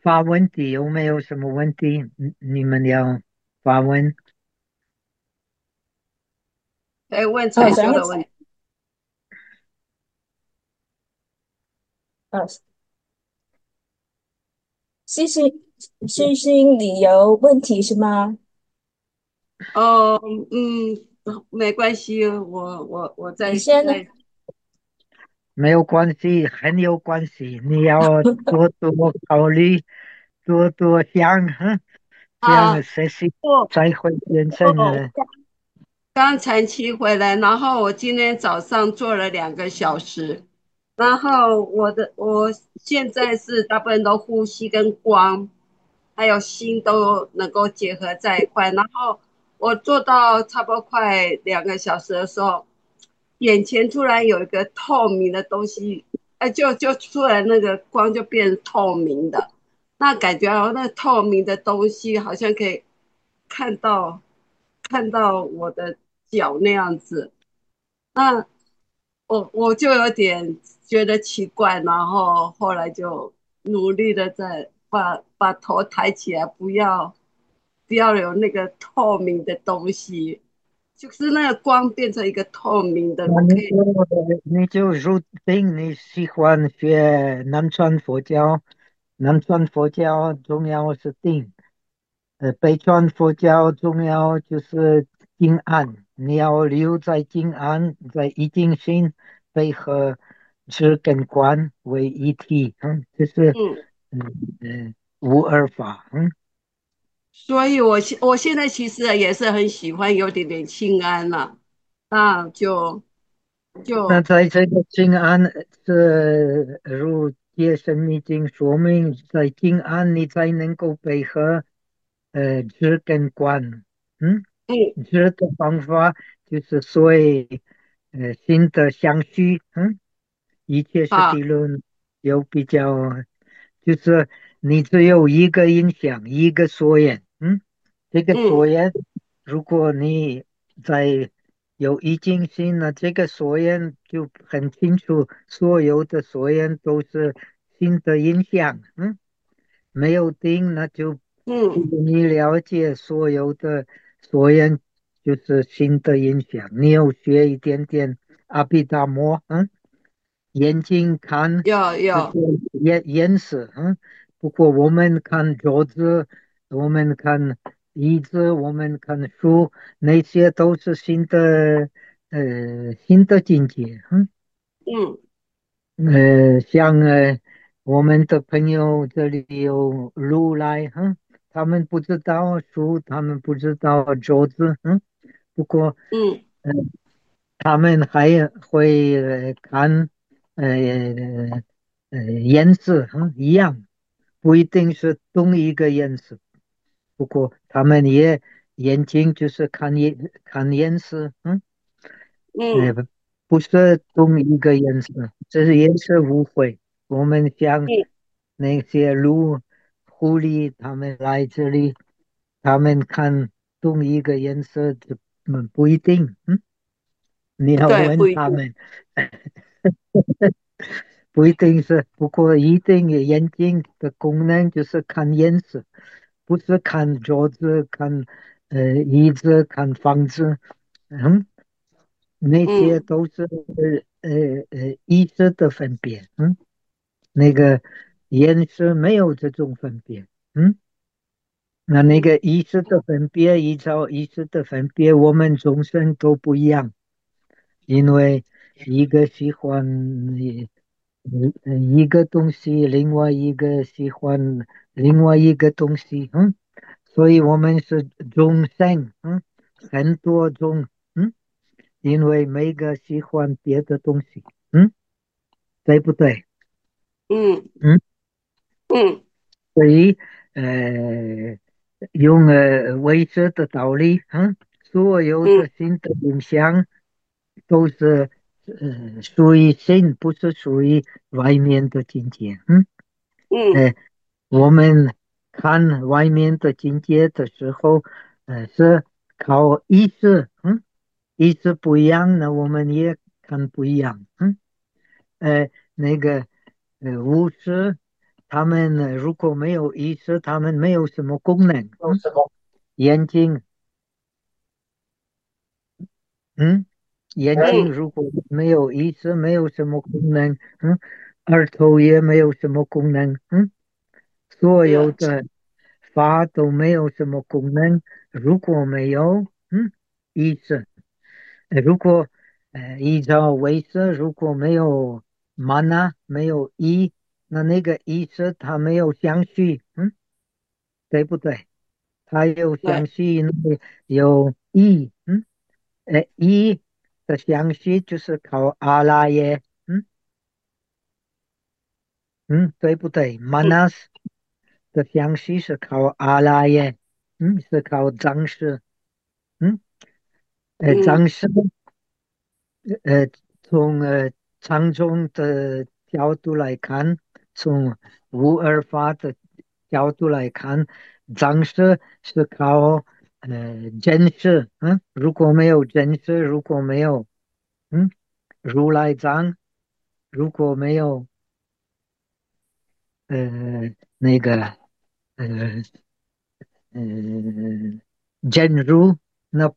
发问题有没有什么问题？你们要发问？ 可以问哦， 禅想要修的问题。 呃星星旅游问题是吗？ 哦，没关系，我你先在没有关系，很有关系。你要多多考虑，多多想，这样啊， 学习我才会变成我刚才骑回来，然后我今天早上做了2个小时，然后我现在是大部分都呼吸跟光，还有心都能够结合在一块。然后我做到差不多快2个小时的时候，眼前突然有一个透明的东西，就突然那个光就变透明的，那感觉好像那透明的东西好像可以看到看到我的脚那样子。那我就有点觉得奇怪，然后后来就努力的在把头抬起来，不要有那个透明的东西，就是那个光变成一个透明的， 那我可以。 你就入定，你喜欢学南传佛教，南传佛教重要是定，北传佛教重要就是静安，你要留在静安，在一定心配合知跟观为一体，这是嗯， 嗯无二法， 所以我现在其实也是很喜欢有点点清安了，那就那在这个静安是如界生密经说明，在静安你才能够配合知跟观，嗯， 嗯知的方法就是所谓心的相续，一切是好， 地论有比较，就是你只有一个影响，一个所缘，这个嗯所缘，如果你在有一定心呢，这个所缘就很清楚，所有的所缘都是心的影响，没有定，那就不嗯， 容易了解所有的所缘就是心的影响。你要学一点点阿毗达摩，眼睛看这个有有， 颜色，不过我们看桌子，我们看椅子，我们看书，那些都是新的境界， 嗯像我们的朋友这里有如来，他们不知道书，他们不知道桌子，不过。 嗯他们还会看呃颜色，一样，不一定是同一个颜色。不过他们也眼睛就是看颜色，呃嗯不是同一个颜色，这是颜色误会。我们像嗯， 那些狐狸，他们来这里，他们看同一个颜色，这不一定，你要对，不一定， 问他们。不一定是，不过一定眼睛的功能就是看颜色，不是看桌子、看椅子、看房子，那些嗯都是意识的分别，那个颜色没有这种分别，那个嗯意识的分别，依照意识的分别，我们众生都不一样。因为一个喜欢一个东西，另外一个喜欢另外一个东西，所以我们是众生，很多种，因为每个喜欢别的东西，对不对？ 嗯嗯， 嗯所以呃，用唯识的道理，所有嗯的新的影响都是属于心，不是属于外面的境界。 嗯呃，我们看外面的境界的时候，是靠意识，意识不一样，那我们也看不一样。那个巫师他们如果没有意识，他们没有什么功能。眼睛，嗯，眼睛嗯， 如果没有意识，没有什么功能。耳朵也没有什么功能。所有是， 的法都没有什么功能。如果没有意识，如果依照为识，如果没有 mana 没有意，那个意识它没有相续。对不对？它有相对， 续，因为有意。意的相续就是靠阿拉耶。对不对嗯 ？manas 的相续是靠阿拉耶。是靠张氏。嗯， 嗯张氏。呃，从禅宗的角度来看，从无二法的角度来看，藏识是靠真实。如果没有真实，如果没有嗯如来藏，如果没有那个呃呃真如，那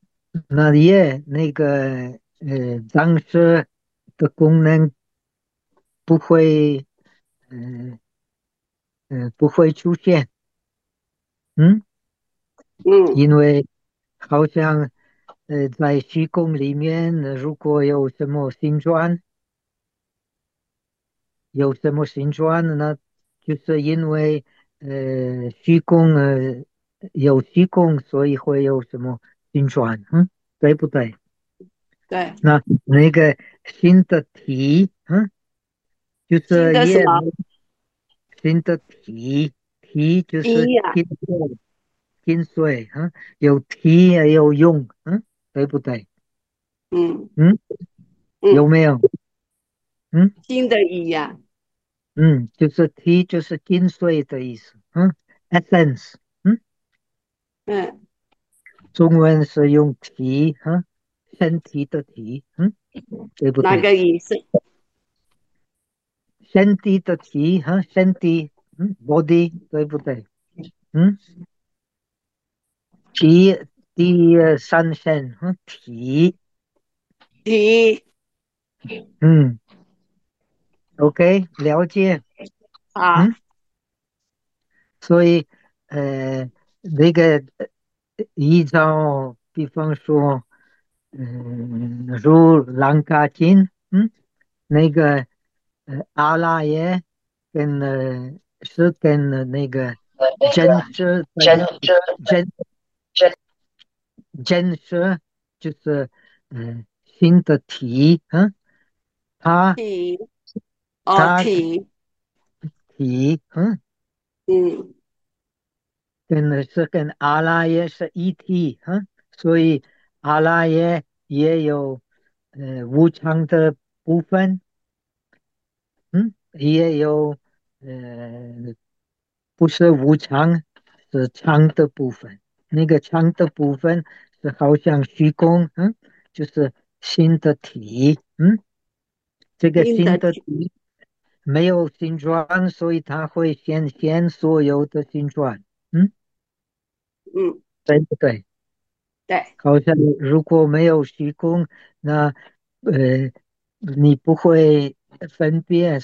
那个藏识的功能不会。嗯不会出现。嗯， 嗯， 因为好像在虚空里面，如果有什么形状，有什么形状呢？就是因为虚空有虚空，所以会有什么形状。对不对？ 对， 那个新的体。就新的什么是新的体就是一呀？ 金水。有提也有用。对不对？ 嗯嗯，有嗯， 没有？嗯新的一呀。 就是提就是金水的意思。essence。 嗯， 中文是用提。身体的体。对不哪对？ 个一是身体的体。身体。body。对不对？嗯，体第三身。体。 题？ 嗯，OK，了解。 好， 嗯。所以那个依照比方说，如兰卡经。那个阿拉耶是跟那个真实在一起。真真实就是新的体。它题哦它题， 体。 嗯跟阿拉耶是一体。所以阿拉耶也有无常的部分。也有不是无常，是常的部分。那个常的部分是好像虚空。就是新的体。这个新新的题， 的体没有形状，所以它会显现所有的形状。嗯， 嗯对不对？ 对， 好像如果没有虚空，那呃，你不会分辨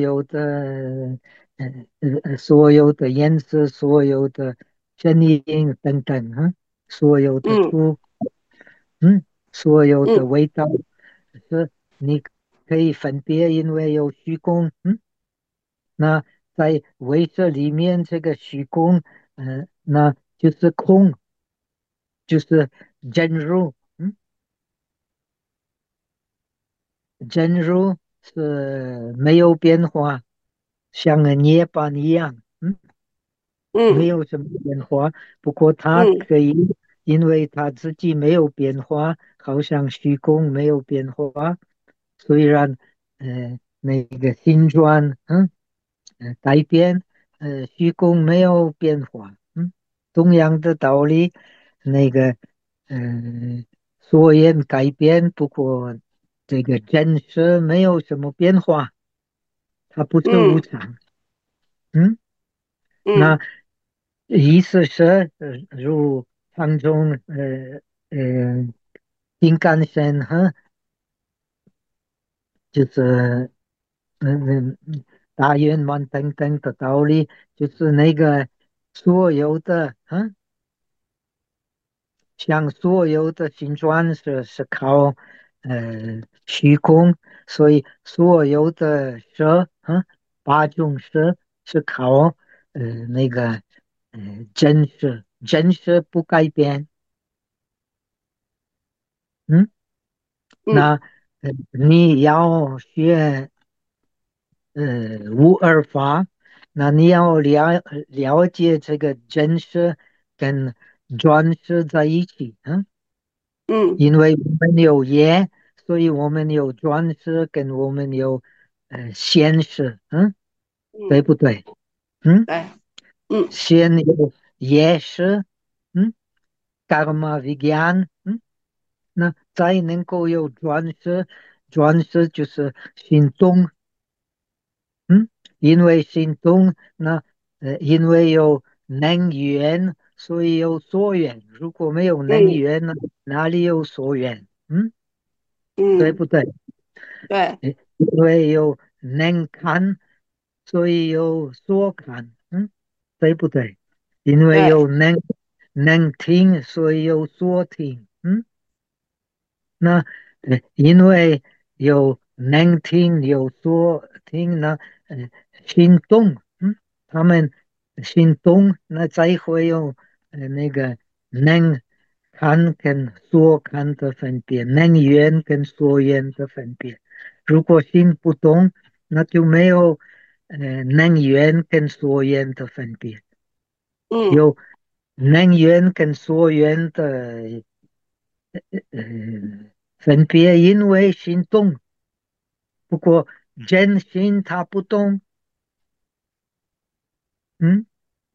所有的颜色、所有的声音等等。所有的嗯图。嗯，所有的嗯味道是你可以分别，因为有虚空。那在微色里面，这个虚空，那就是空，就是真如。真如是没有变化，像涅槃一样。没嗯有什么变化。不过它嗯可以，因为它自己没有变化，好像虚空没有变化。虽然那个形状改变，虚空没有变化。同样的道理，那个所言改变，不过这个真实没有什么变化，它不是无嗯常。嗯嗯那意思是，如当中金刚线哈，就是大圆满等等的道理，就是那个所有的像所有的形状是靠虚空，所以所有的色八种色是靠那个真实，真实不改变。嗯， 嗯那你要学无二法，那你要了解这个真实跟转世在一起。 嗯因为我们有业，所以我们有转世，跟我们有现世，对嗯， 不对？嗯， 对，嗯先有业识，嗯，karma vigyan，那才能够有转世，转世就是行动，因为行动，那因为有能源，所以有所缘。如果没有能嗯源呢，哪里有所缘？对嗯， 不对？ 对因为有能看，所以有所看，对不对？因为对， 有能听，所以有所听，那因为有能听有所听呢，心动，他们心动，那才会有那个能看跟所看的分别，能缘跟所缘的分别。如果心不动，那就没有能缘跟所缘的分别。 嗯有能源跟所缘的呃分别，因为心动。不过真心它不动，嗯，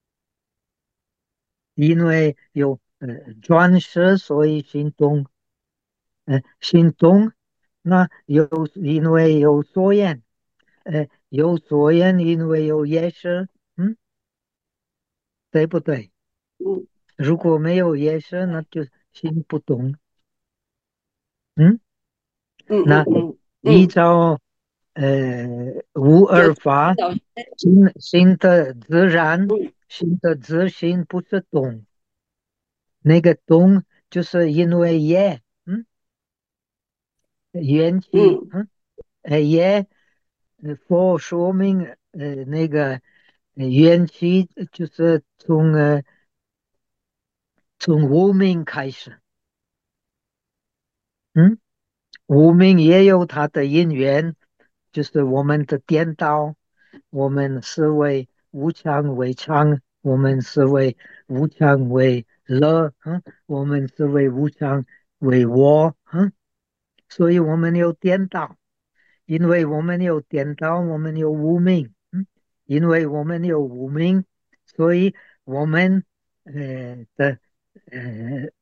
因为有转世，所以心动。心动，那因为有所缘，有所缘，因为有业识，对不对？ 嗯如果没有业识，那就心不动，嗯。那嗯嗯嗯嗯， 依照无有二法， 老师， 心的自然， 嗯心的自性不是动，那个动就是因为业，缘起， 嗯业，佛说明，那个缘起就是从无明开始，嗯。无名也有它的因缘，就是我们的颠倒，我们思维无常为常，我们思维无常为乐，我们思维无常为我，所以我们有颠倒，因为我们有颠倒，我们有无名，因为我们有无名，所以我们的呃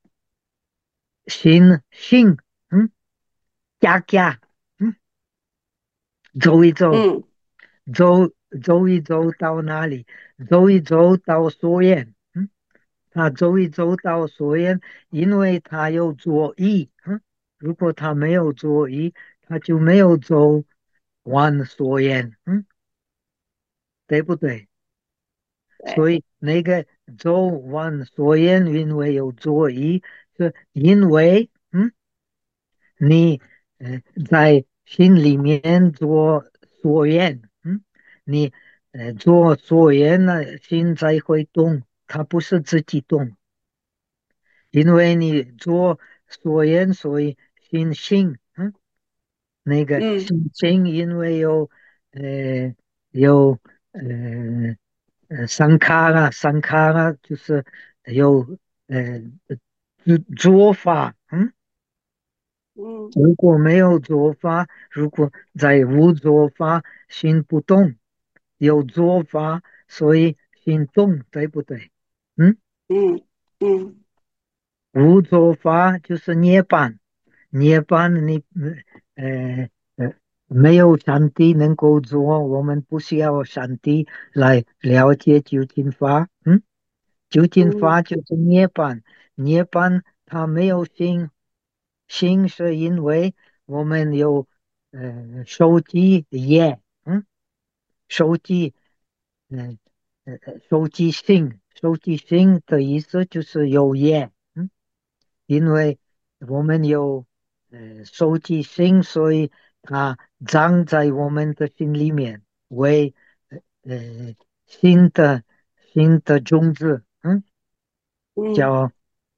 心，加加，嗯。走一走， 嗯走走一走到哪里？走一走到所愿，他走一走到所愿，因为他有作意，如果他没有作意，他就没有走完所愿，对不对？所对， 以那个走完所愿，因为有作意，是因为你在心里面做所愿，你做所愿呢，心才会动，它不是自己动，因为你做所愿，所以心性，那个嗯心性因为呃有呃sankhara 就是有呃做法， 嗯如果没有做法，如果在无做法，心不动；有做法，所以心动，对不对？嗯， 嗯嗯无做法就是涅槃，涅槃你呃没有上帝能够做，我们不需要上帝来了解究竟法。究竟嗯法就是涅槃，涅槃它没有心，心是因为我们有收集业，收集，嗯收集心，收集心的意思就是有业，因为我们有收集心，所以它长在我们的心里面，为呃新的新的种子， 嗯， 叫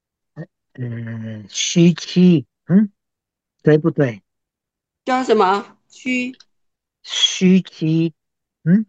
虚气，对不对？ 叫什么虚？ 虚气，嗯，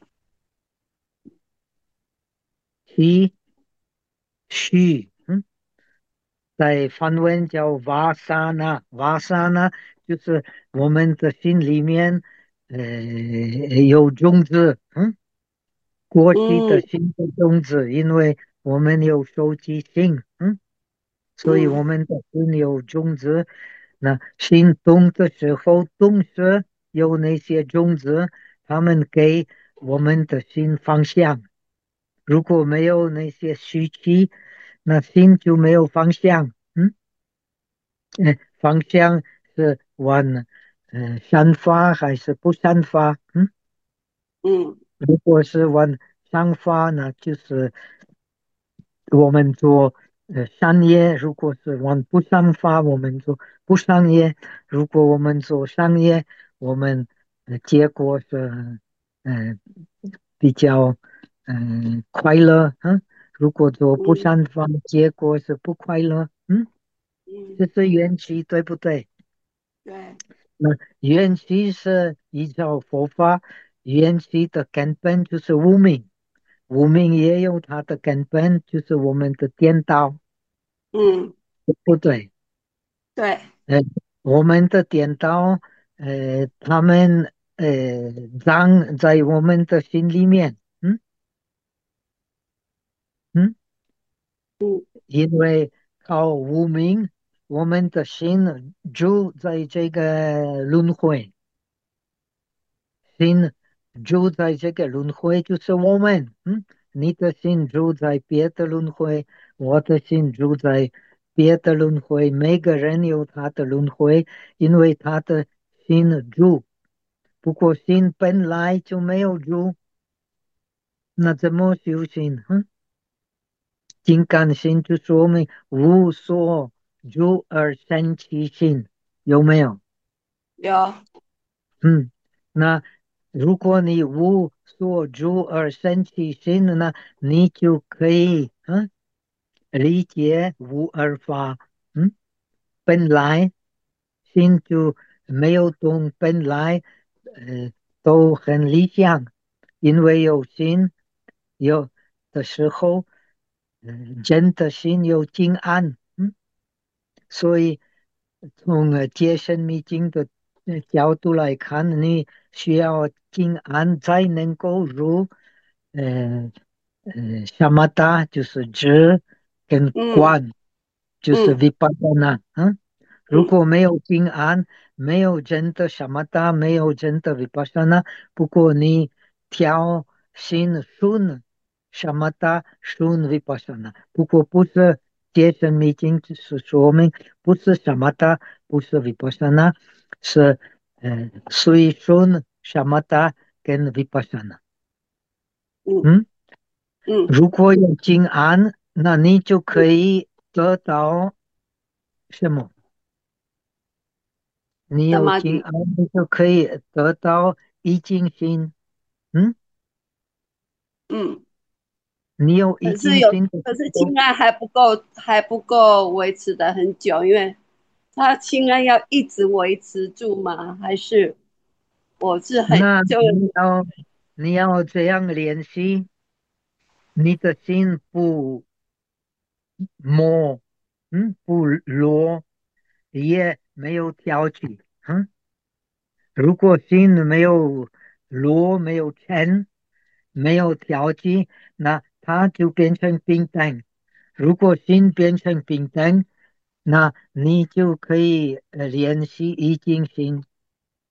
气虚，在梵文叫瓦萨那，瓦萨那就是我们的心里面有种子，过去的嗯新的种子，因为我们有收集心，所以我嗯们的心有种子。那心动的时候，动时有那些种子，它们给我们的心方向。如果没有那些虚气，那心就没有方向。方向是往上发还是不上发？ 嗯如果是往上发呢，就是我们做商业；如果是往不上发，我们做不商业；如果我们做商业，我们结果是呃比较快乐，如果做不嗯上发，结果是不快乐，这嗯， 是缘起，对不对？ 对， 那缘起是依照佛法，缘起的根本就是无明，无明也有它的根本，就是我们的颠倒， 嗯对不对？ 对， 呃，我们的颠倒，他们长在我们的心里面，嗯， 嗯因为靠无明，我们的心住在这个轮回。心住在这个轮回，就是我们，你的心住在别的轮回，我的心住在别的轮回，每个人有他的轮回，因为他的心住，不过心本来就没有住，那怎么修行？金刚心就说明无所住而生其心，有没有？ 有， 嗯，那如果你无所住而生其心，那你就可以理解无二法。嗯，本来心就没有动，本来都很理想，因为有心有的时候，人的心有静安。所以从戒身密经的角度来看，你需要静安才能够入呃萨玛达，就是知跟嗯观，就是嗯 vipassana。如嗯果没有静安，没有真的萨玛达，没有真的 vipassana，不过你调心顺萨玛达顺 vipassana，不过不是戒身密经，只是说明不是萨玛达，不是 vipassana，是随顺萨玛达跟 vipassana。 嗯嗯。 嗯， 如果有静安，那你就可以得到什么？你萨玛迪， 有静安，你就可以得到一静心。嗯， 嗯， 你有一可是有， 静心的可是时候， 亲爱还不够，还不够维持的很久，因为他亲爱要一直维持住吗？还是我是很那就你要这样练习，你的心不魔，不落，也没有挑剔。如果心没有落，没有沉，没有调剂，那它就变成冰灯。如果心变成冰灯，那你就可以练习已经心。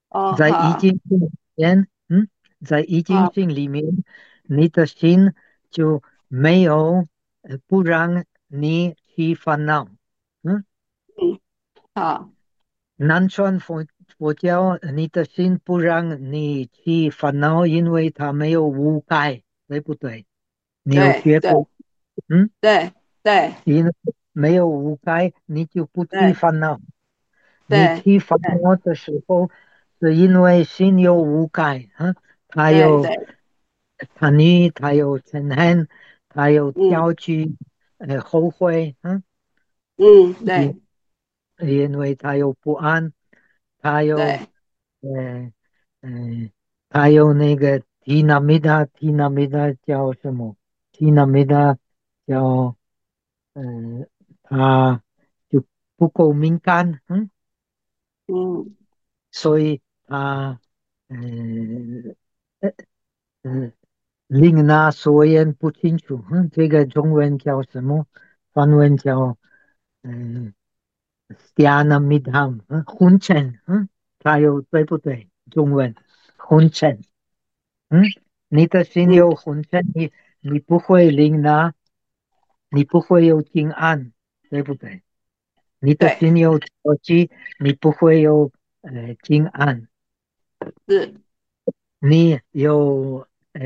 哦， 在易好， 经里面，在易经好， 性里面，你的心就没有不让你去烦恼。嗯， 嗯，好， 南传佛教，你的心不让你去烦恼，因为它没有无盖，对不对？你有对，对， 学过？嗯， 对，对， 因为没有无盖，你就不去对， 烦恼。你对， 去烦对， 恼的时候，是因为心有无盖，它对， 有对， 叛逆，它有嗔恨，它有嗯， 焦距，后悔， 嗯， 因对， 因为它有不安，它有对， 呃它有那个提那米达叫什么？提那米达叫呃，它就不够敏感， 嗯， 所以他嗯呃呃令那所言不清楚，这个中文叫什么？梵文叫嗯 s t a n a midham，昏沉，它有对不对？中文昏沉，嗯，你的心嗯， 有昏沉，你不会令那，你不会有静安，对不对？你的对， 心有着急，你不会有静安。 是， 你有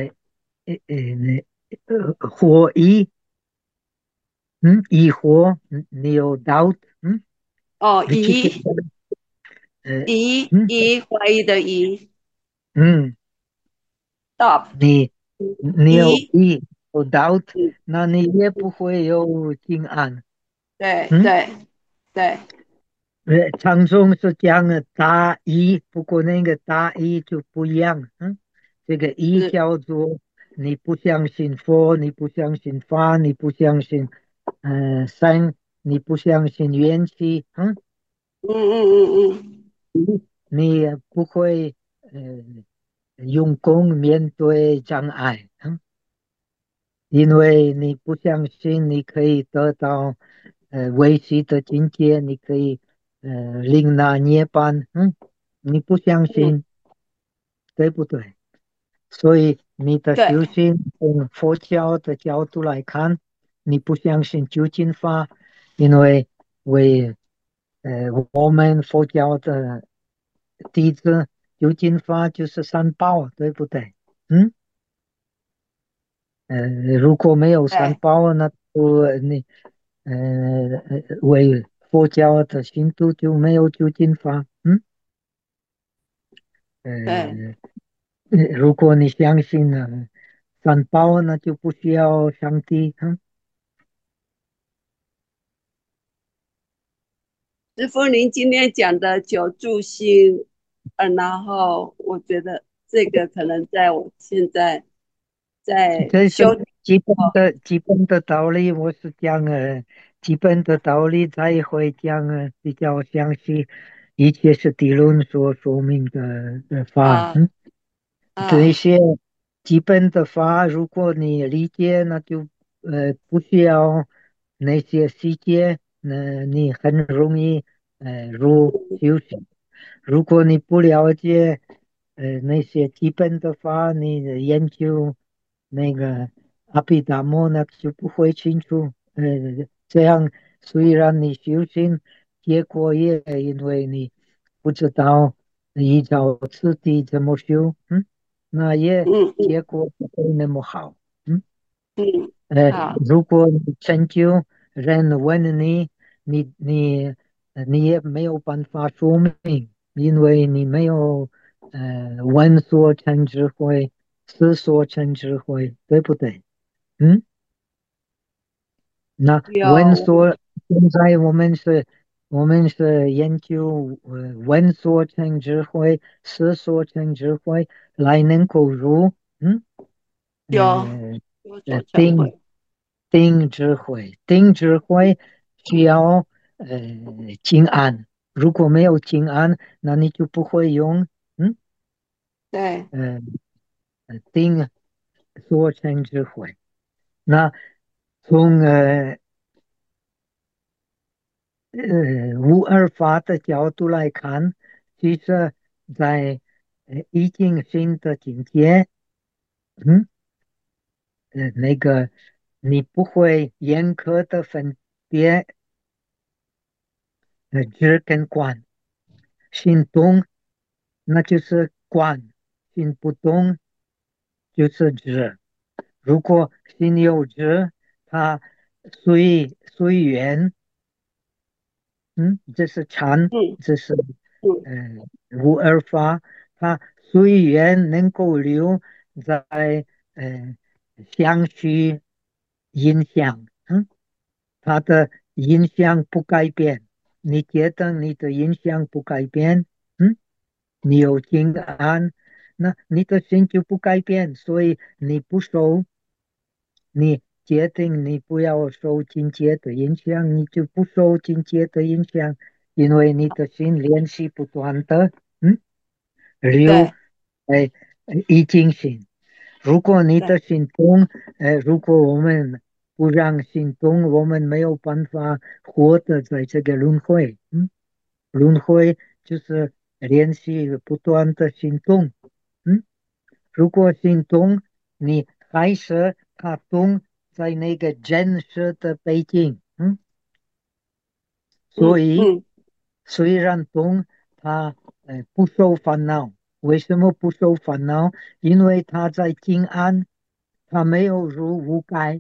火疑，疑惑，你有 doubt， 哦， 你去呃怀疑的疑嗯， ，stop， 你有疑， 有 doubt， 嗯， 那你也不嗯， 会有静安， 对， 嗯， 对，对， 常中是讲大一，不过那个大一就不一样，这个一是， 叫做你不相信佛，你不相信法，你不相信神，你不相信缘起， 嗯嗯嗯你也不会用功面对障碍，因为你不相信你可以得到维系的境界，你可以领纳涅槃，你不相嗯嗯， 信，对不对？所以你的对， 修行从佛教的角度来看，你不相信究竟法，因为为我们佛教的弟子，究竟法就是三宝，对不对？嗯，如果没有三对， 宝，那你为佛教的信徒就没有究竟法， 对。 呃，如果你相信了三宝，那就不需要上帝， 师傅，您今天讲的九住心，然后我觉得这个可能在我现在在这是修行基本的道理，我是讲基本的道理才会讲比较详细，一切是理论所说明的法， 啊这啊， 些基本的法，如果你理解，那就不需要那些细节，那你很容易入修行。如果你不了解那些基本的话，你研究那个阿毗达摩那就不会清楚。这样虽然你修行，结果也因为你不知道依照次第怎么修，那也嗯嗯结果不会那么好。嗯。 嗯，好， 如果你成就人问你，你也没有办法说明，因为你没有闻所成智慧，思所成智慧，对不对？嗯，那闻有所现在我们是研究闻所成智慧，思所成智慧，来能够入有呃有所成定会， 定智慧需要静安，如果没有静安，那你就不会用对， 呃定所成智慧。那从无二法的角度来看，其实在已经新的境界，嗯，那个你不会严苛的分别知跟观，心动那就是观，心不动就是知。如果心有知，它随缘，这是禅， 嗯这是嗯无二法，它随缘能够留在呃相续影响，它的影响不改变。你觉得你的影响不改变，你有静安，那你的心就不改变，所以你不受。你决定你不要受境界的影响，你就不受境界的影响，因为你的心联系不断的，流， 对哎，已经心。如果你对的心动，如果我们不让心动，我们没有办法活得在这个轮回，轮回就是联系不断的心动，嗯。如果心动，你还是它动在那个真实的背景，所以嗯嗯虽然动，它不受烦恼。为什么不受烦恼？因为它在静安，它没有入无盖。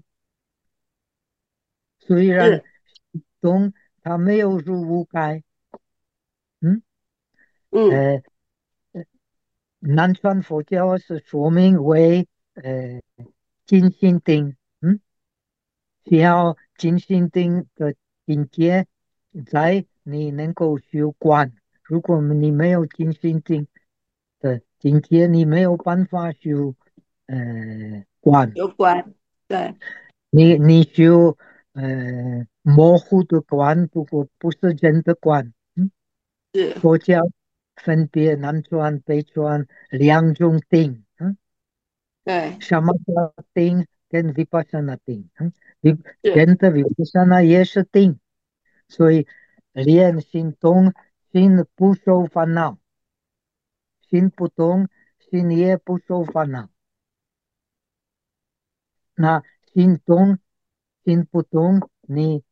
虽然是动，它没有入无盖，嗯， 嗯呃，南传佛教是说明为静心定，需要静心定的境界，在你能够修观。如果你没有静心定的境界，你没有办法修观。 有关对你修模糊的观，不过不是真的观。 是佛教分别南传、北传两种定。 对什么叫定跟 vipassana 定？vi 是真的 vipassana 也是定。所以练心动，心不受烦恼，心不动，心也不受烦恼。那心动，心不动，你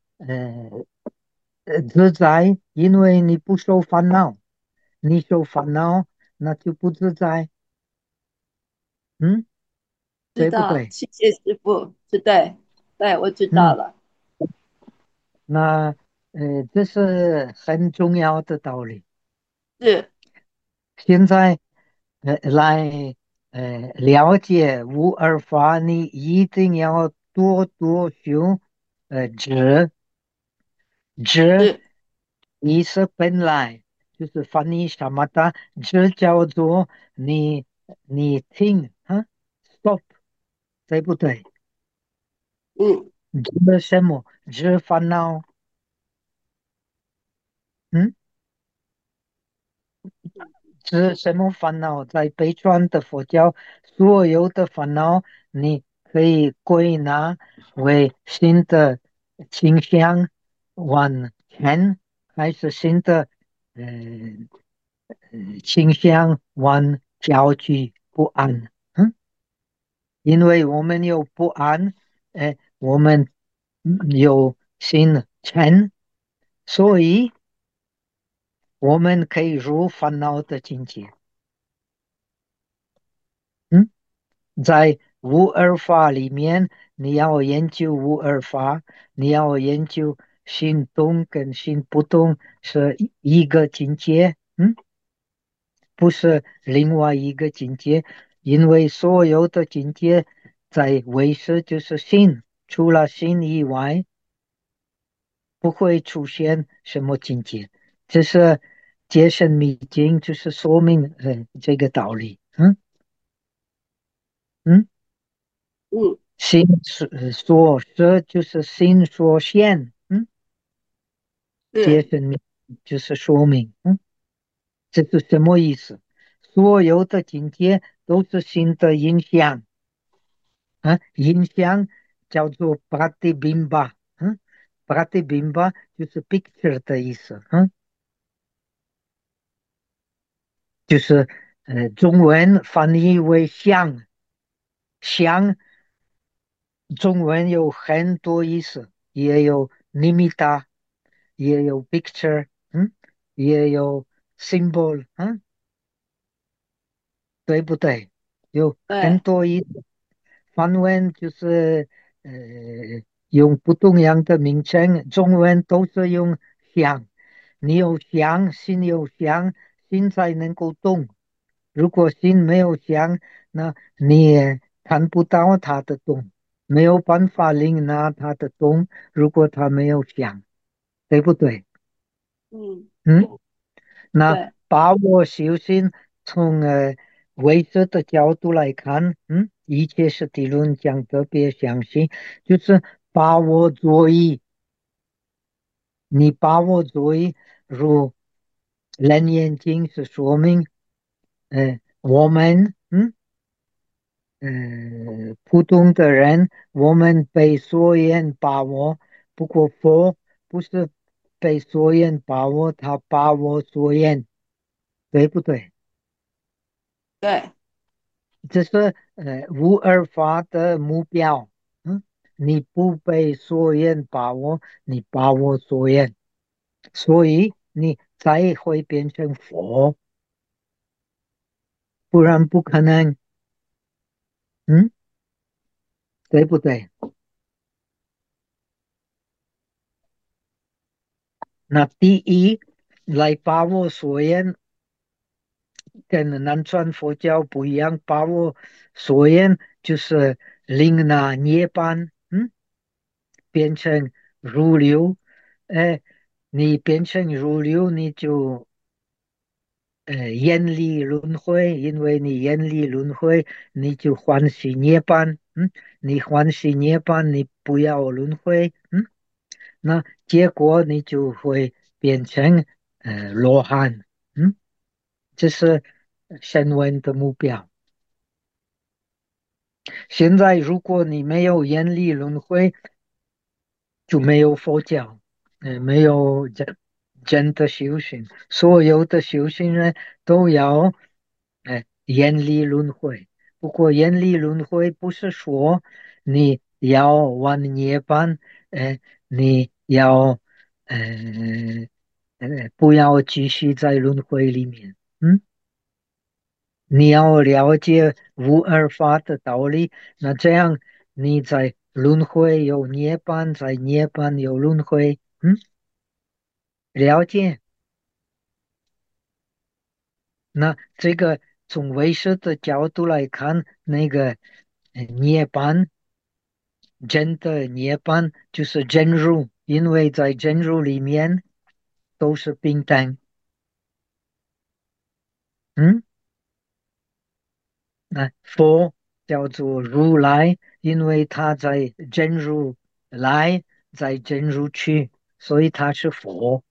自在，因为你不受烦恼，你受烦恼，那就不自在，嗯， 知道， 对不对？ 谢谢师傅，是对对，我知道嗯， 了， 那这是很重要的道理。 是现在来了解无二法，你一定要多多修知。知是意思本来就是翻译什么的，知叫做你听stop 对不对？ 嗯知什么？知烦恼，嗯，知什么烦恼？在北传的佛教，所有的烦恼你可以归纳为新的倾向往前，还是新的呃倾向往焦急不安。因为我们有不安，我们有心嗔，所以我们可以入烦恼的境界。嗯。在无二法里面，你要研究无二法，你要研究心动跟心不动是一个境界，不是另外一个境界，因为所有的境界在唯识就是心，除了心以外不会出现什么境界，这是解深密经，就是说明这个道理，嗯。 嗯心所摄就是心所现，节是省就是说明，这是什么意思？所有的境界都是心的影响，影响叫做 pratibimba，pratibimba 就是 picture 的意思， 就是中文翻译为像，像中文有很多意思，也有 nimitta，也有 picture，也有 symbol，对不对？有很对， 多意思。梵文就是呃用不同样的名称，中文都是用想。你有想，心有想，心才能够动。如果心没有想，那你也看不到它的动，没有办法领纳它的动。如果它没有想，对不对？ 嗯， 嗯。那对， 把握修行，从唯识的角度来看，一切是理论讲特别详细，就是把握作意，你把握作意，如楞严经是说明，我们，普通的人，我们被所缘把握，不过佛不是被所缘把握，他把握所缘，对不对？ 对， 这是无二法的目标。你不被所缘把握，你把握所缘，所以你才会变成佛，不然不可能。嗯，对不对？那第一，来把握所缘，跟南传佛教不一样，把握所缘就是令那涅槃，变成如流。哎，你变成如流，你就远离轮回，因为你远离轮回，你就欢喜涅槃。你欢喜涅槃，你不要轮回。那结果你就会变成罗汉。这是声闻的目标。现在如果你没有远离轮回，就没有佛教，没有真的修行。所有的修行人都要远离轮回。不过远离轮回不是说你要玩涅槃，你要呃不要继续在轮回里面。你要了解无二法的道理，那这样你在轮回有涅槃，在涅槃有轮回。了解。那这个从唯识的角度来看，那个涅槃，真的涅槃就是真如，因为在真如里面都是平等。嗯，那佛叫做如来，因为他在真如来，在真如去，所以他是佛。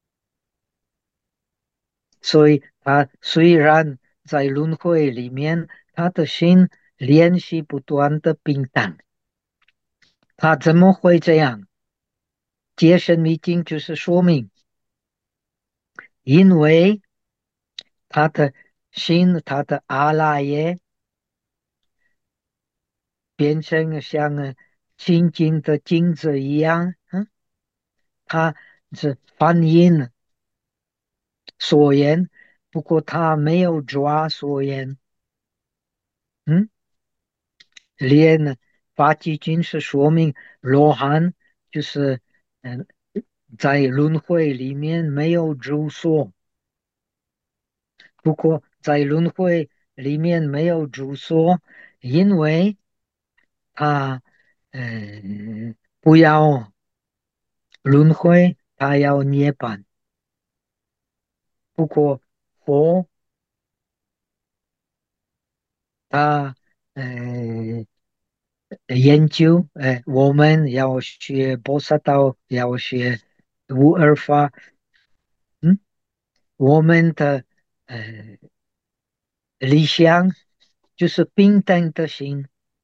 所以他虽然在轮回里面，他的心连续不断的平等。他怎么会这样？解深密经就是说明，因为他的心，他的阿赖耶变成像清净的镜子一样。他是反映所言，不过他没有抓所言。嗯，连发际经是说明罗汉就是嗯，在轮回里面没有住所，不过在轮回里面没有住所，因为他不要轮回，他要涅槃。不过佛他呃研究，我们要学菩萨道，要学无二法。嗯，我们的呃理想就是平等的心。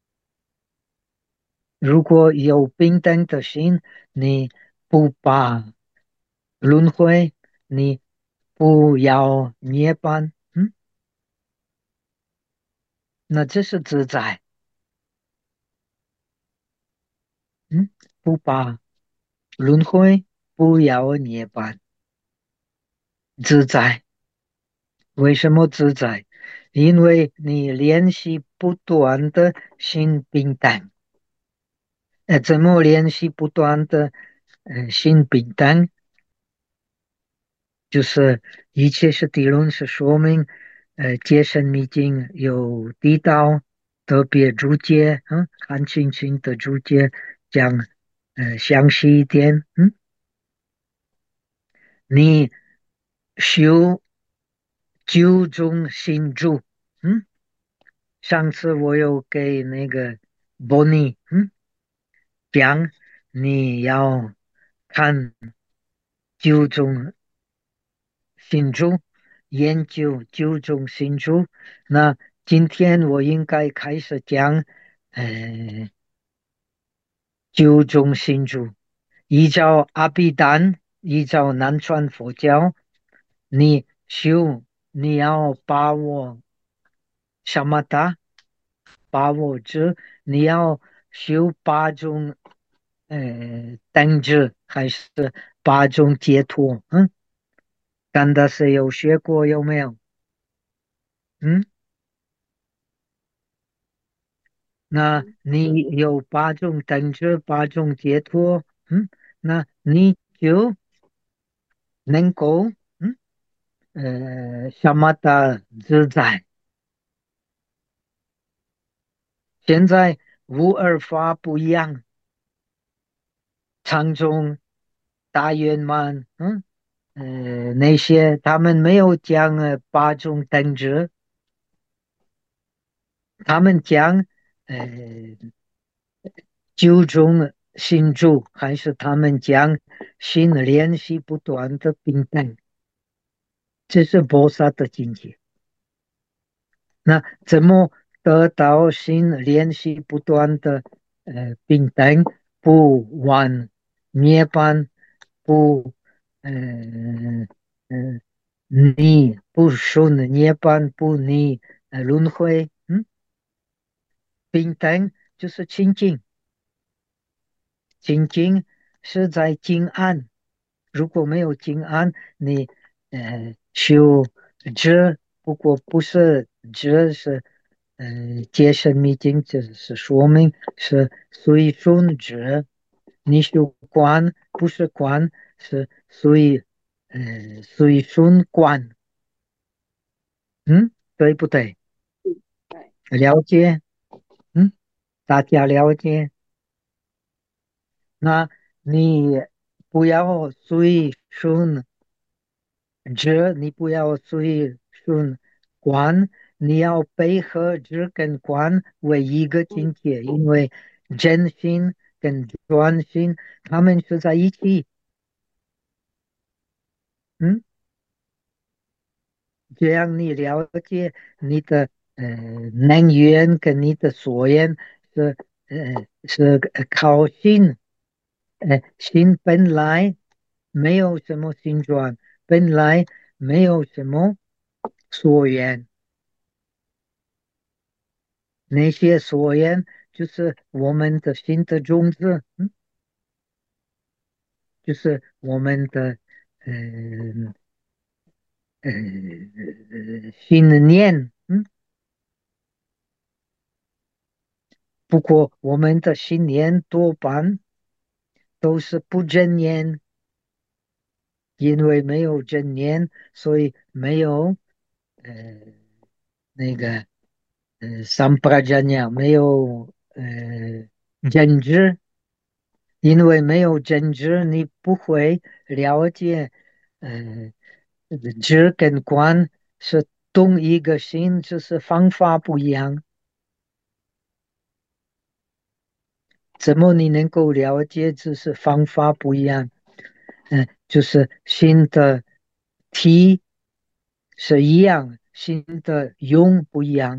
如果有平等的心，你不怕轮回，你不要涅槃。 那这是自在，嗯，不把轮回，不要涅槃，自在。为什么自在？因为你练习不断的心平淡，怎么练习不断的心平淡？就是一切是理论是说明，戒身密经有地道特别注解，看清清的注解讲，详细一点，你修九种心住，嗯，上次我有给那个 Bonnie，讲你要看九种新竹，研究九种新竹。那今天我应该开始讲，九种新竹。依照阿毗达，依照南传佛教，你修，你要把握什么的，把握住，你要修八种，等值还是八种解脱？干的是有学过有没有？嗯，那你有八种等值，八种解脱，那你就能够，什么的自在。现在无二法不一样，禅宗、大圆满，那些他们没有讲八种等值，他们讲呃九种心住，还是他们讲心联系不断的平等，这是菩萨的境界。那怎么得到心联系不断的平等，不往涅槃，不呃呃你不顺涅槃，不逆轮回，平等就是清净，清净是在静安。如果没有静安，你修知，不过不是知是戒身密经，就是说明是随顺知。你修观不是观，是随顺观，对不对？ 对， 了解，嗯，大家了解。那你不要随顺知，你不要随顺观，你要配合知跟观为一个境界，因为真心跟专心他们是在一起，嗯，这样你了解你的能源跟你的所缘是是靠心，心本来没有什么形状，本来没有什么所缘，那些所缘就是我们的心的种子，就是我们的呃信念，不过我们的信念多半都是不正念，因为没有正念，所以没有呃那个sampradanya，没有认知，因为没有认知，你不会了解呃知跟观是同一个心，只是方法不一样。怎么你能够了解只是方法不一样？就是心的体是一样，心的用不一样。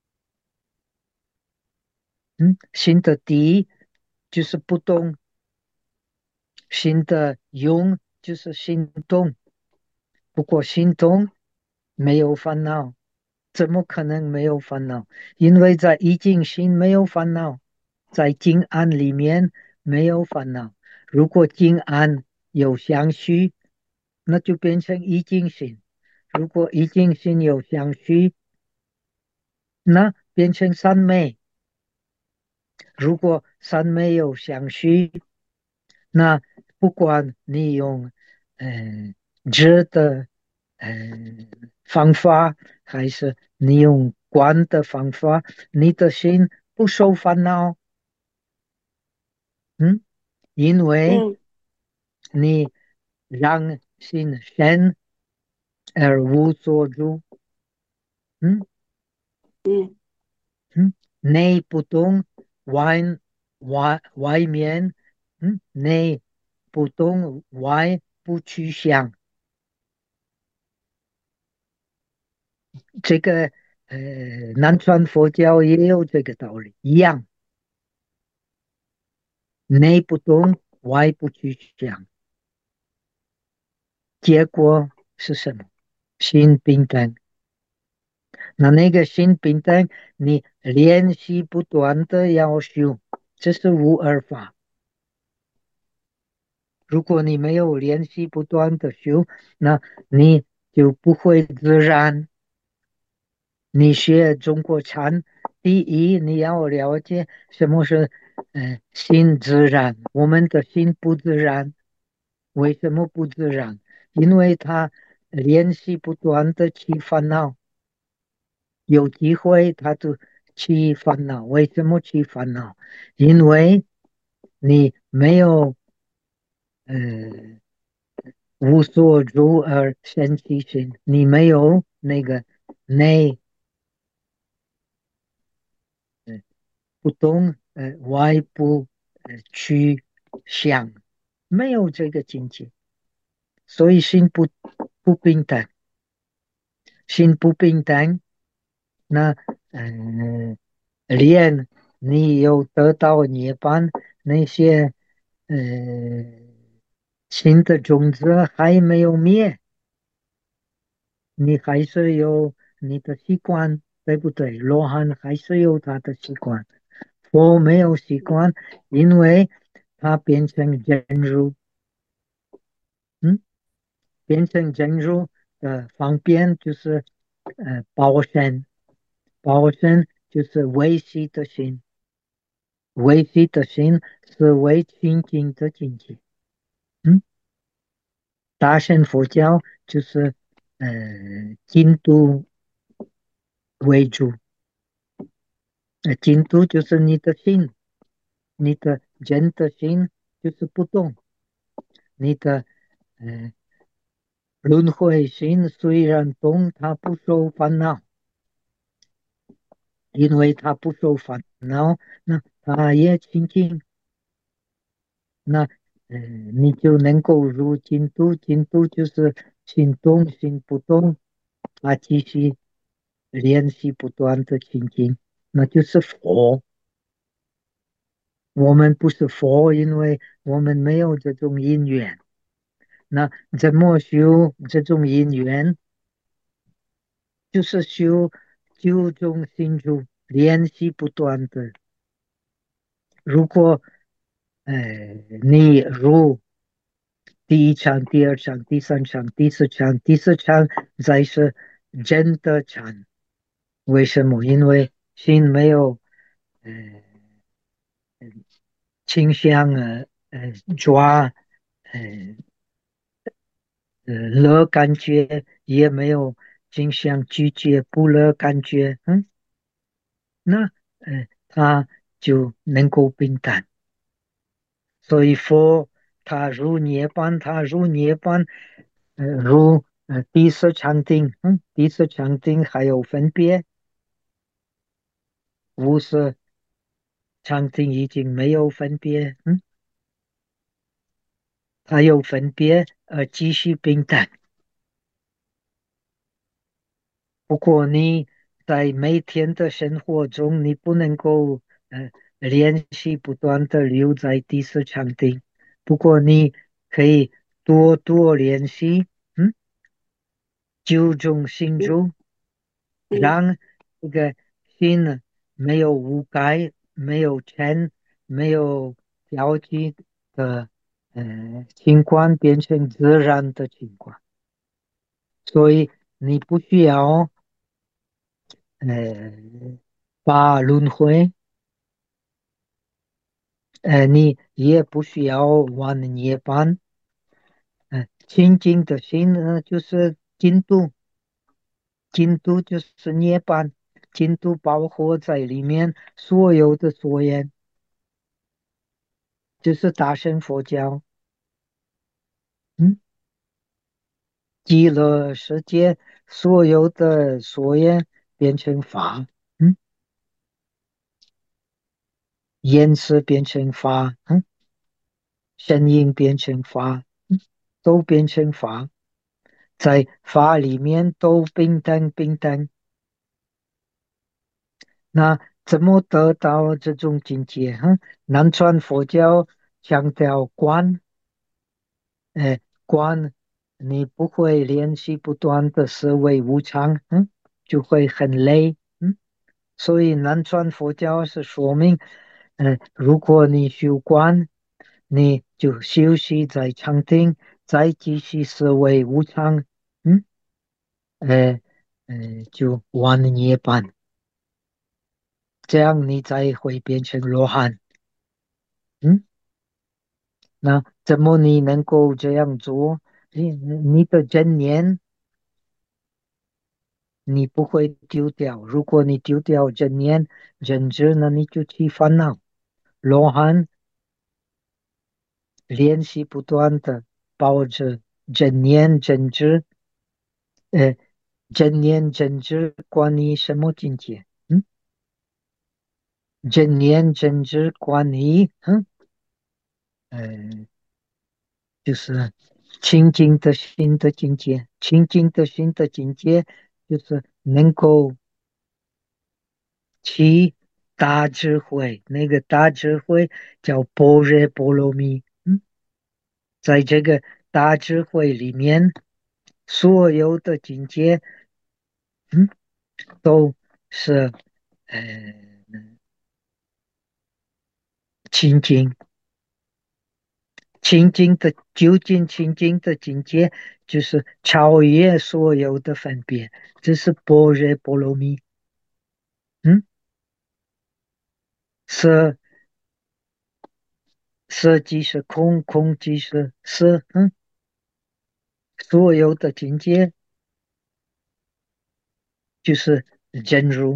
心的地就是不动，心的用就是心动。不过心动没有烦恼， 怎么可能没有烦恼？因为在意境心没有烦恼，在静安里面没有烦恼。如果静安有相续，那就变成意境心；如果意境心有相续，那变成三昧；如果三昧有相续，那不管你用知的呃方法，还是你用观的方法，你的心不受烦恼，嗯，因为嗯你让心生而无所住，嗯嗯嗯，内不动，外面，内不动，外不去想。这个南传佛教也有这个道理，一样，内不动，外不去想，结果是什么？心平等。那个心平等，你练习不断的要修，这是无二法。如果你没有练习不断的修，那你就不会自然。你学中国禅，第一你要了解什么是心自然。我们的心不自然，为什么不自然？因为他练习不断的起烦恼，有机会他就起烦恼。为什么起烦恼？因为你没有呃无所住而生其心，你没有那个内。不动，外部去想，没有这个境界，所以心不平等，心不平等，那连你有得到涅槃那些呃新的种子还没有灭，你还是有你的习惯，对不对？罗汉还是有他的习惯。我没有习惯，因为它变成真如，嗯，变成真如的方便就是报身，报身就是微细的心，微细的心是为清净的境界，嗯，大乘佛教就是净土为主，净土就是你的心，你的人的心就是不动，你的呃轮回心虽然动，它不受烦恼，因为它不受烦恼，那它也清净，那你就能够入净土，净土就是心动心不动，它继续练习不断的清净，那就是佛。我们不是佛，因为我们没有这种因缘。那怎么修这种因缘？就是修九种心住，练习不断的。如果呃你入第一场、第二场、第三场、第四场，第四场才是真的禅。为什么？因为心没有呃倾向抓呃乐感觉，也没有倾向拒绝不乐感觉，那他就能够平淡。所以佛他入涅槃，他入涅槃，入第四禅定，第四禅定还有分别，无色禅定已经没有分别，还有分别，继续平淡。不过你在每天的生活中，你不能够连续不断的留在第四场地。不过你可以多多练习，九种心嗯中， 嗯让这个心呢没有污盖、没有尘、没有交集的情况变成自然的情况，所以你不需要呃把轮回，你也不需要玩涅槃，清净的心呢就是净土，净土就是涅槃，净土包括在里面所有的所言，就是大乘佛教。嗯。极乐世界所有的所言变成法，嗯，颜色变成法，声音变成法，都变成法，在法里面都平等平等。那怎么得到这种境界？南传佛教强调观，观你不会连续不断的思维无常，就会很累，所以南传佛教是说明，如果你修观，你就休息在禅定，再继续思维无常，嗯，呃，就完涅槃，这样你才会变成罗汉，嗯，那怎么你能够这样做？你的真念你不会丢掉，如果你丢掉真念、真知，那你就起烦恼。罗汉练习不断的保持正念正知，呃，正念正知关于什么境界？正念正知关于呃，就是清净的心的境界，清净的心的境界就是能够起大智慧，那个大智慧叫般若波罗蜜。在这个大智慧里面，所有的境界，嗯，都是呃清净，清净的究竟清净的境界，就是超越所有的分别，这是般若波罗蜜。嗯，色色即是空，空即是色，所有的境界就是真如，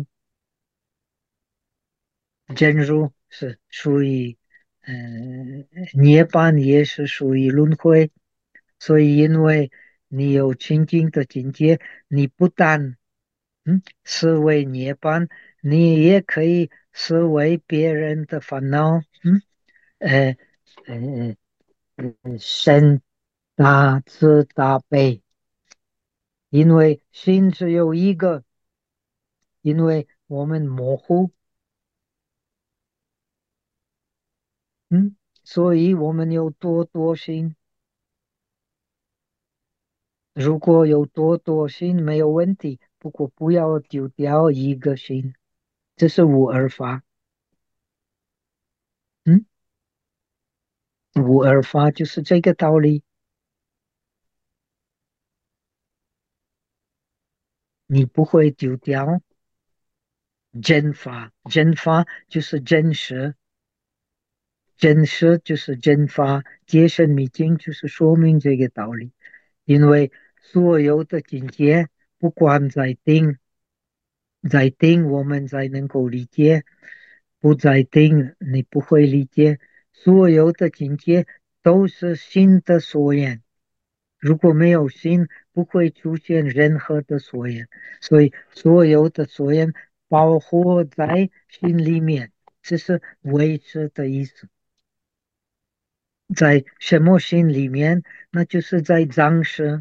真如是属于涅槃，也是属于轮回。所以，因为你有清净的境界，你不但思维涅槃，你也可以思维别人的烦恼，呃呃生大慈大悲，因为心只有一个，因为我们模糊，所以我们有多心。如果有多心没有问题，不过不要丢掉一个心，这是无二法。嗯，无二法就是这个道理，你不会丢掉真法，真法就是真实，真实就是真法，解深密经就是说明这个道理。因为所有的境界，不管在定我们才能够理解，不在定你不会理解。所有的境界都是心的所言，如果没有心，不会出现任何的所言。所以所有的所言包括在心里面，这是维持的意思。在什么心里面？那就是在藏识。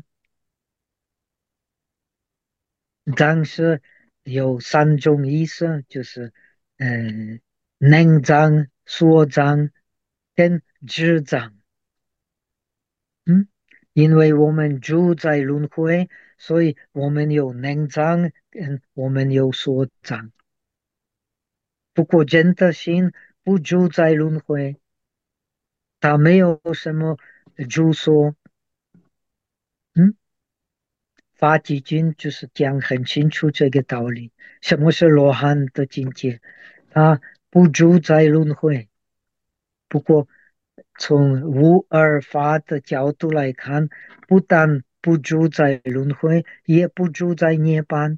藏识有三种意思，就是能藏、所藏跟知藏。嗯，因为我们住在轮回， 所以我们有能障，我们有所长。不过人的心不住在轮回，他没有什么住所。嗯，发基金就是讲很清楚这个道理。什么是罗汉的境界？他不住在轮回。不过从无二法的角度来看，不但不住在轮回，也不住在涅槃。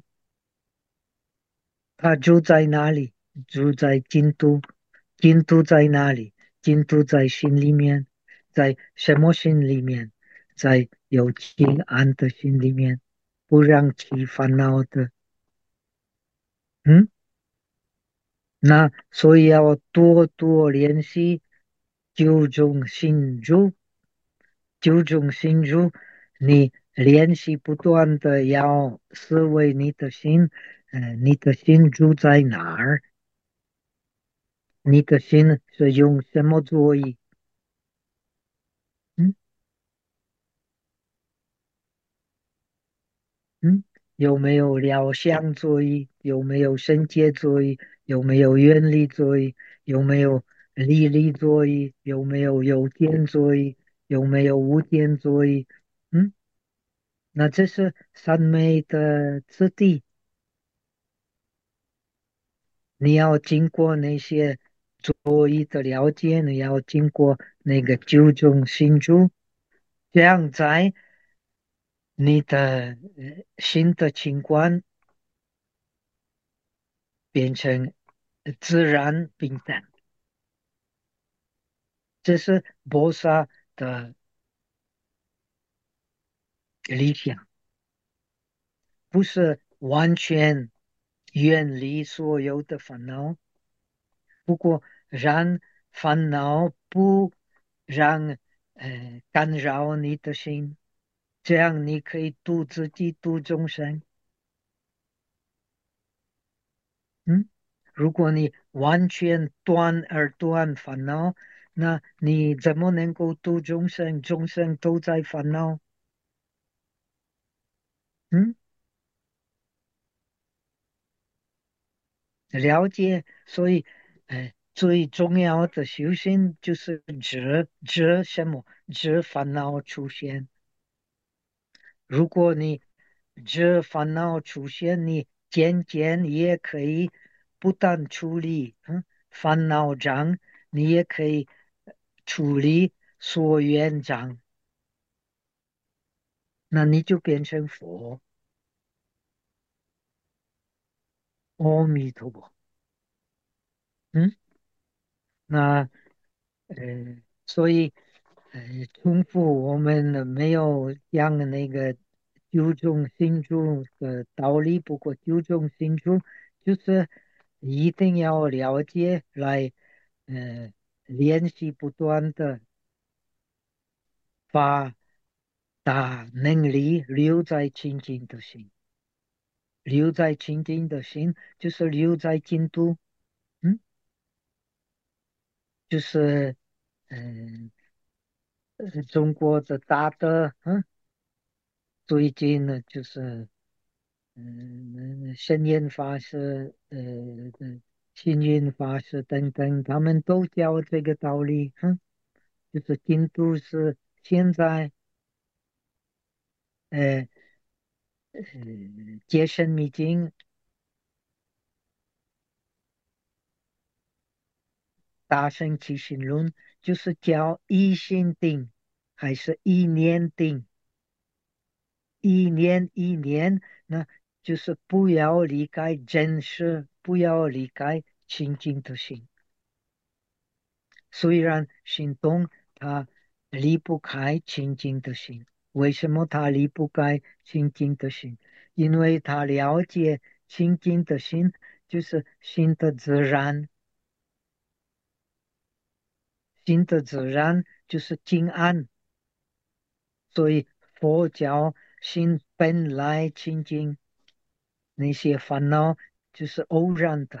他住在哪里？住在京都。京都在哪里？京都在心里面。在什么心里面？在有清安的心里面，不让起烦恼的。嗯，那所以要多多练习九种心住。九种心住，你练习不断的要思维你的心，你的心住在哪儿？你的心是用什么作意？嗯嗯，有没有疗相作意？有没有生结作意？有没有愿力作意？有没有力力作意？有没有有间作意？有没有无间作意？嗯，那这是三昧的次第。你要经过那些作意的了解，你要经过那个九种心住，这样在你的新的情况变成自然平等。这是菩萨的理想，不是完全远离所有的烦恼，不过让烦恼不让干扰你的心，这样你可以度自己度众生。嗯，如果你完全断而断烦恼，那你怎么能够度众生？众生都在烦恼。嗯，了解。所以，最重要的修行就是止什么？止烦恼出现。如果你这烦恼出现，你渐渐也可以不但处理烦恼障，你也可以处理所缘障，那你就变成佛。阿弥陀佛。嗯，那呃，所以重复我们没有讲那个九种心住的道理，不过九种心住就是一定要了解来呃练习不断的把大能力留在清净的心。留在清净的心就是留在净土。嗯，就是嗯中国的大德。最近呢就是圣严法师、星云法师等等，他们都教这个道理。就是净土是现在呃解深密经大乘起信论，就是叫一心定还是一念定？一念一念，那就是不要离开真实，不要离开清净的心。虽然心动，它离不开清净的心。为什么它离不开清净的心？因为他了解清净的心就是心的自然。心的自然就是静安。所以佛教心本来清净，那些烦恼就是偶然的，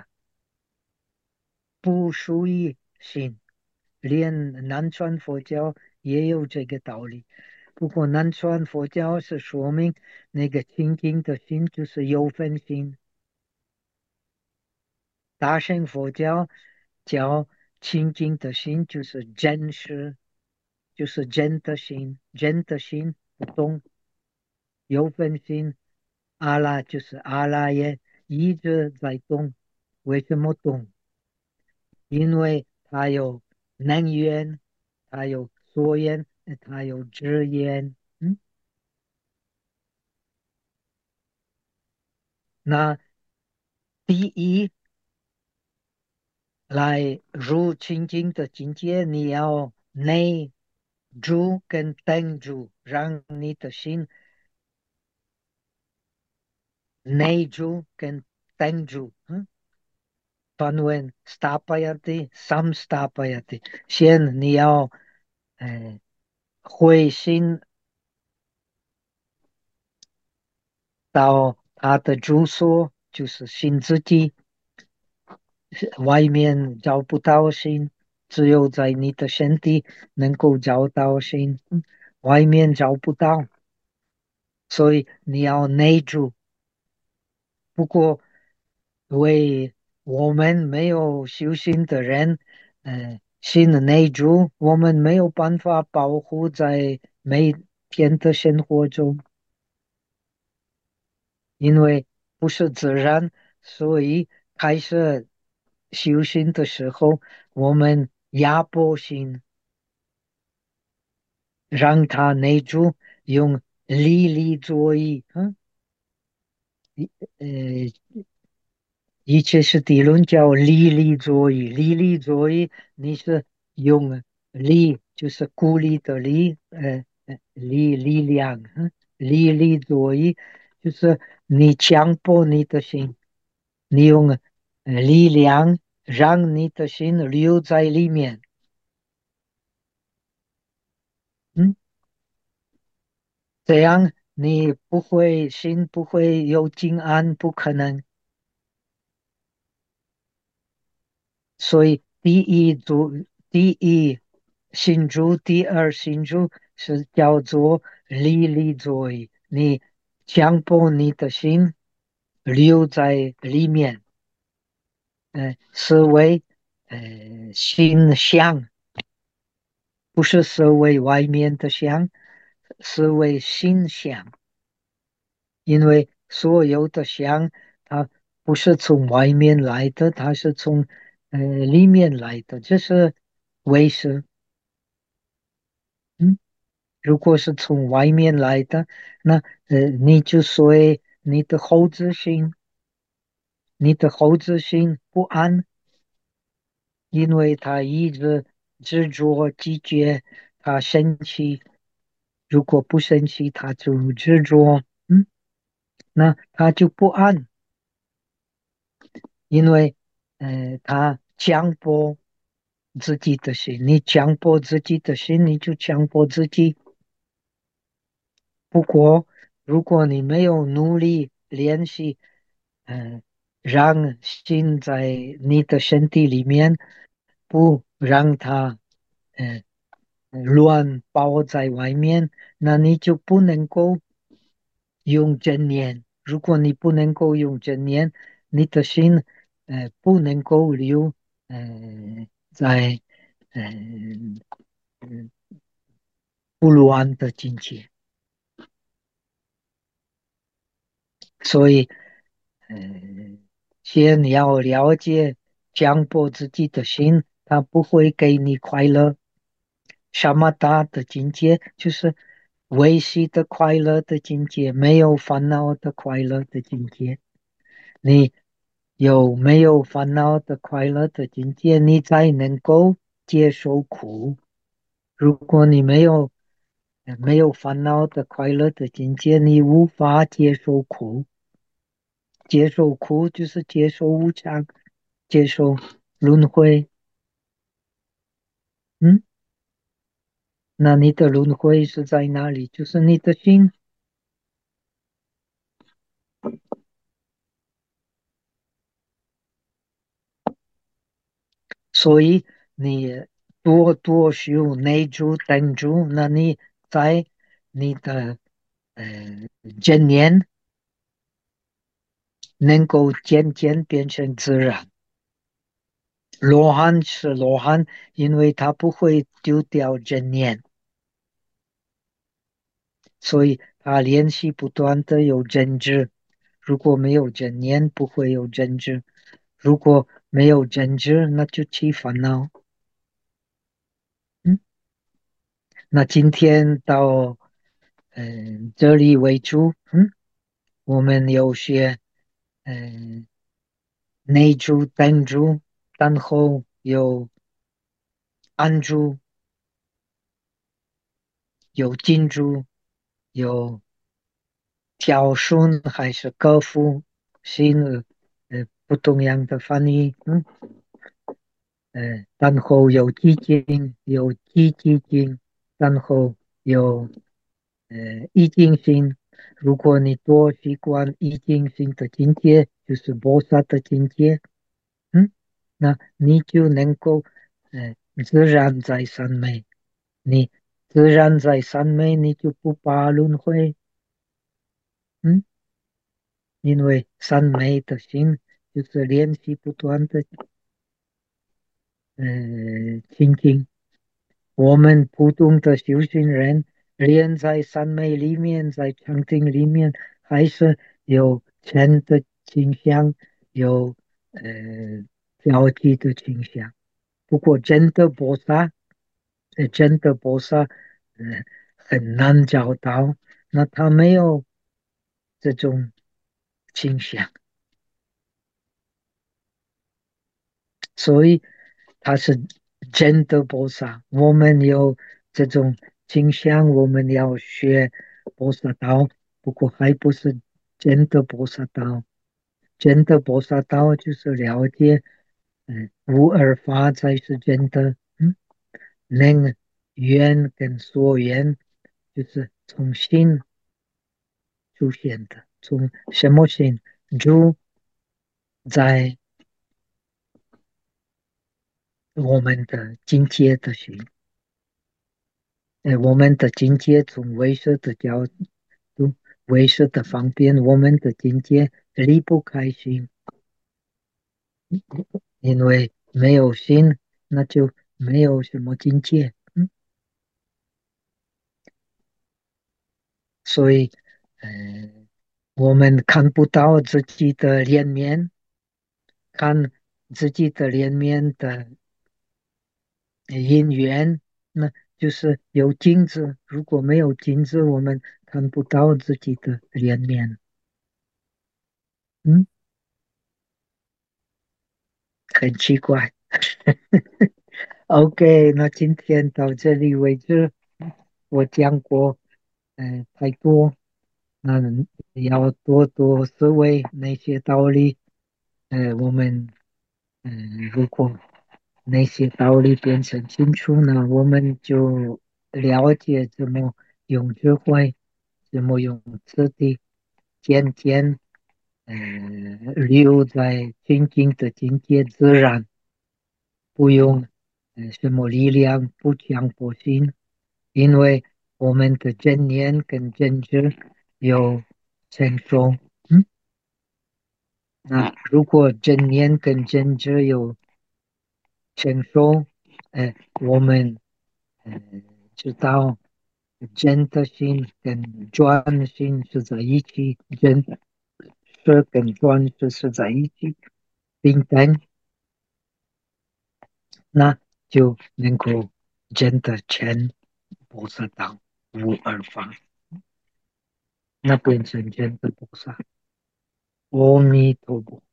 不属于心。连南传佛教也有这个道理。 不过南传佛教是说明那个清净的心就是有分心，大乘佛教叫清净的心就是真实，就是真的心，真的心不动，有分心。阿拉就是阿拉耶，一直在动。为什么动？因为它有能源，它有所缘，它有支援。那第一来入清净的境界，你要内住跟等住，让你的心内住跟等住。翻文 stapayati sam stapayati，先你要回心到他的住所，就是心自己，外面找不到心，只有在你的身体能够找到心，外面找不到，所以你要内住。不过为我们没有修行的人，心的内住，我们没有办法保护在每天的生活中，因为不是自然，所以开始修行的时候，我们压迫心，让它内住，用力力作意，呃，一切是理论叫力力作意，力力作意，你是用力，就是鼓励的力，力量，力力作意，就是你强迫你的心，你用力量让你的心留在里面，嗯，这样你不会心不会有静安，不可能。所以第一心住，第二心住是叫做力力作意，你强迫你的心留在里面，思维，心想，不是思维外面的想，思维心想，因为所有的想，它不是从外面来的，它是从里面来的，这是为是。嗯，如果是从外面来的，那你就说你的后自心，你的后自心不安，因为他一直执着拒绝，他生气，如果不生气，他就执着，那他就不安，因为他强迫自己的心，你强迫自己的心，你就强迫自己。不过，如果你没有努力练习，嗯，让心在你的身体里面，不让它嗯乱包在外面，那你就不能够用正念。如果你不能够用正念，你的心不能够留在嗯不乱的境界。所以，先你要了解，强迫自己的心，它不会给你快乐。什么大的境界，就是维系的快乐的境界，没有烦恼的快乐的境界。你有没有烦恼的快乐的境界，你才能够接受苦。如果你没有烦恼的快乐的境界，你无法接受苦。接受苦就是接受无常，接受轮回。嗯，那你的轮回是在哪里？就是你的心。所以你多多修内住、等住，那你在你的呃正念能够渐渐变成自然。罗汉是罗汉，因为他不会丢掉正念，所以他练习不断的有正知。如果没有正念，不会有正知；如果没有正知，那就起烦恼。嗯，那今天到这里为主。我们有学嗯内住、等住，然后有安住、有静住、有调顺还是高复新不同样的翻译。然后有激进，有积极性，然后有意境性。如果你多习惯意境性的境界，就是菩萨的境界。嗯，那你就能够自然在三昧。你自然在三昧，你就不怕轮回。嗯，因为三昧的心就是练习不断的清净。我们普通的修行人，连在三昧里面，在禅定里面，还是有禅的倾向，有消极的倾向。不过真的菩萨，很难找到。那他没有这种倾向，所以他是真的菩萨。我们有这种倾向，我们要学菩萨道，不过还不是真的菩萨道。真的菩萨道就是了解，无二法才是真的。能缘跟所缘，就是从心出现的，从什么心住在我们的境界的心。我们的境界从唯识的角度，唯识的方便，我们的境界离不开心。因为没有心，那就没有什么境界。所以，呃，我们看不到自己的脸面，看自己的脸面的因缘，那就是有镜子。如果没有镜子，我们看不到自己的脸面。嗯，很奇怪。OK，那今天到这里为止。我讲过，太多，那你要多多思维那些道理。我们如果那些道理变成清楚呢，我们就了解怎么用智慧，怎么用智地，渐渐留在清净的境界自然，不用什么力量，不强迫性。因为我们的正念跟正知有成熟。嗯，那如果正念跟正知有成熟，我们呃知道真的心跟专心是在一起，真实跟专实是在一起，平等，那就能够真的成菩萨道，无二法，那变成真的菩萨。阿弥陀佛。